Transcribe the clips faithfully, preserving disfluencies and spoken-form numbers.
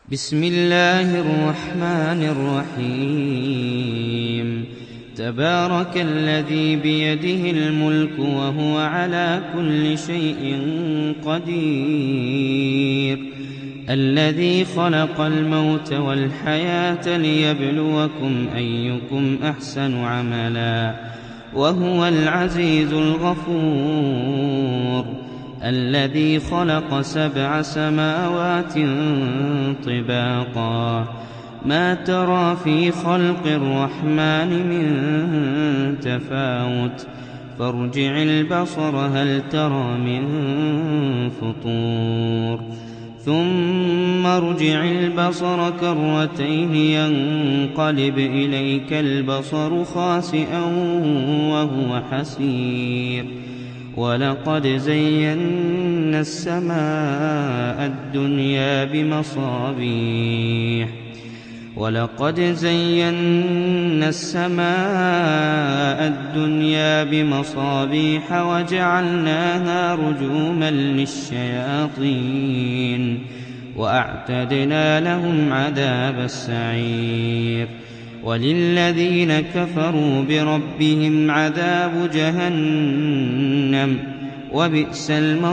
بسم الله الرحمن الرحيم. تبارك الذي بيده الملك وهو على كل شيء قدير، الذي خلق الموت والحياة ليبلوكم أيكم أحسن عملا، وهو العزيز الغفور، الذي خلق سبع سماوات طباقا، ما ترى في خلق الرحمن من تفاوت، فارجع البصر هل ترى من فطور، ثم ارجع البصر كرتين ينقلب إليك البصر خاسئا وهو حسير، ولقد زينا السماء الدنيا بمصابيح ولقد زينا السماء الدنيا بمصابيح وجعلناها رجوما للشياطين، وأعتدنا لهم عذاب السعير، وللذين كفروا بربهم عذاب جهنم وبئس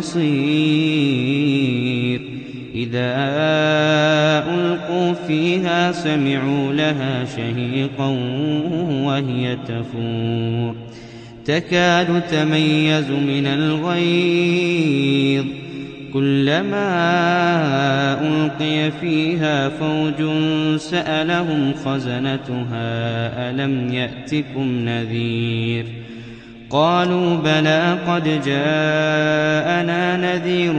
المصير. إذا ألقوا فيها سمعوا لها شهيقا وهي تفور، تكاد تميز من الغيظ، كلما ألقي فيها فوج سألهم خزنتها ألم يأتكم نذير، قالوا بلى قد جاءنا نذير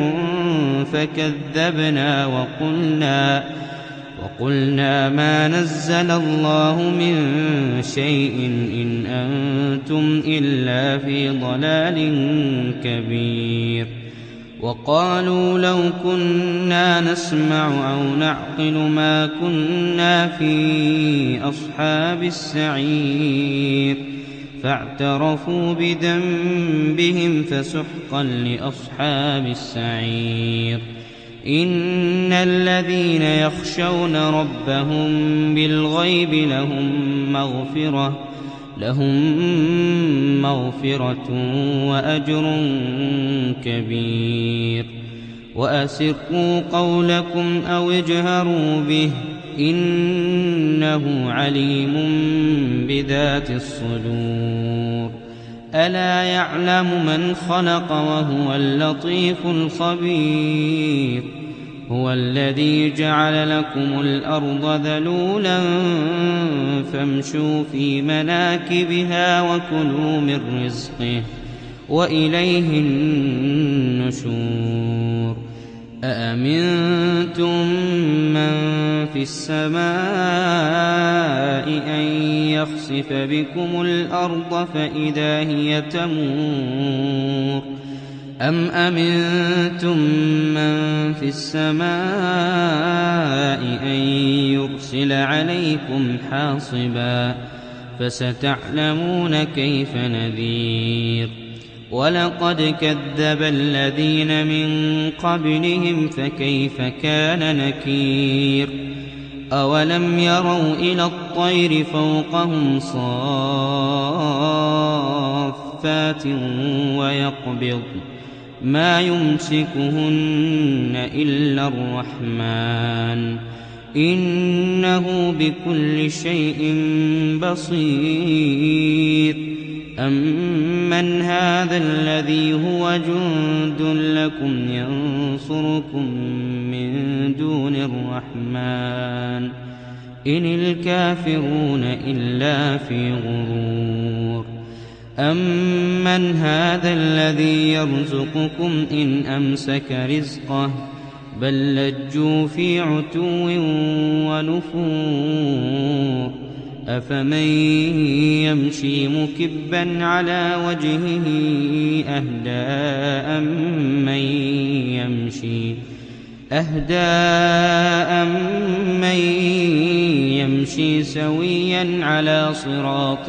فكذبنا وقلنا وقلنا ما نزل الله من شيء إن أنتم إلا في ضلال كبير، وقالوا لو كنا نسمع أو نعقل ما كنا في أصحاب السعير، فاعترفوا بذنبهم فسحقا لأصحاب السعير. إن الذين يخشون ربهم بالغيب لهم مغفرة لهم مغفرة وأجر كبير. وأسروا قولكم أو اجهروا به إنه عليم بذات الصدور. ألا يعلم من خلق وهو اللطيف الخبير. هو الذي جعل لكم الأرض ذلولا فامشوا في مناكبها وكلوا من رزقه وإليه النشور. أأمنتم من في السماء أن يخسف بكم الأرض فإذا هي تمور، أم أمنتم من في السماء أن يرسل عليكم حاصبا، فستعلمون كيف نذير. ولقد كذب الذين من قبلهم فكيف كان نكير. أولم يروا إلى الطير فوقهم صافات ويقبض ما يمسكهن إلا الرحمن إنه بكل شيء بصير. أمن هذا الذي هو جند لكم ينصركم من دون الرحمن إن الكافرون إلا في غرور. أمن هذا الذي يرزقكم إن أمسك رزقه بل لجوا في عتو ونفور. أفمن يمشي مكبا على وجهه أهدى أمن يمشي أهدى أمن يمشي سويا على صراط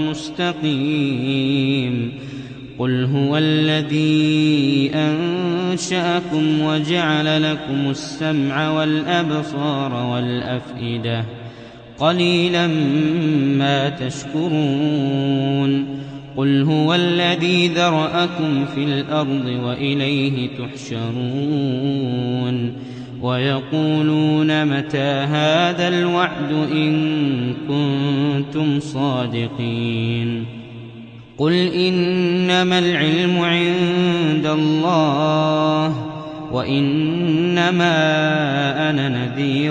مستقيم. قل هو الذي أنزل أنشأكم وجعل لكم السمع والأبصار والأفئدة قليلا ما تشكرون قل هو الذي ذرأكم في الأرض وإليه تحشرون ويقولون متى هذا الوعد إن كنتم صادقين قل إنما العلم عند الله وإنما أنا نذير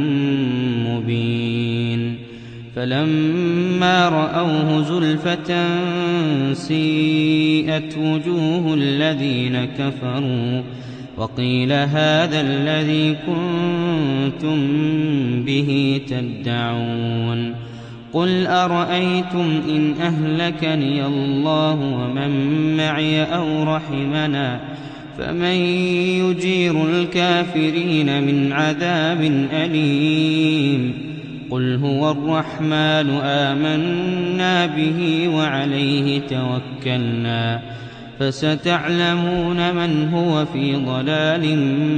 مبين فلما رأوه زلفة سيئت وجوه الذين كفروا وقيل هذا الذي كنتم به تدعون قل أرأيتم إن أهلكني الله ومن معي أو رحمنا فمن يجير الكافرين من عذاب أليم قل هو الرحمن آمنا به وعليه توكلنا فستعلمون من هو في ضلال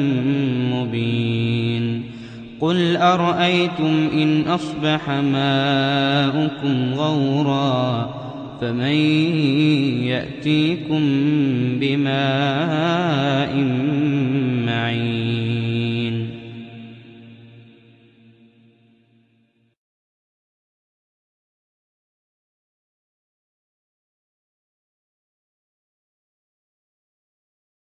مبين قل أرأيتم إن أصبح ماؤكم غورا فمن يأتيكم بماء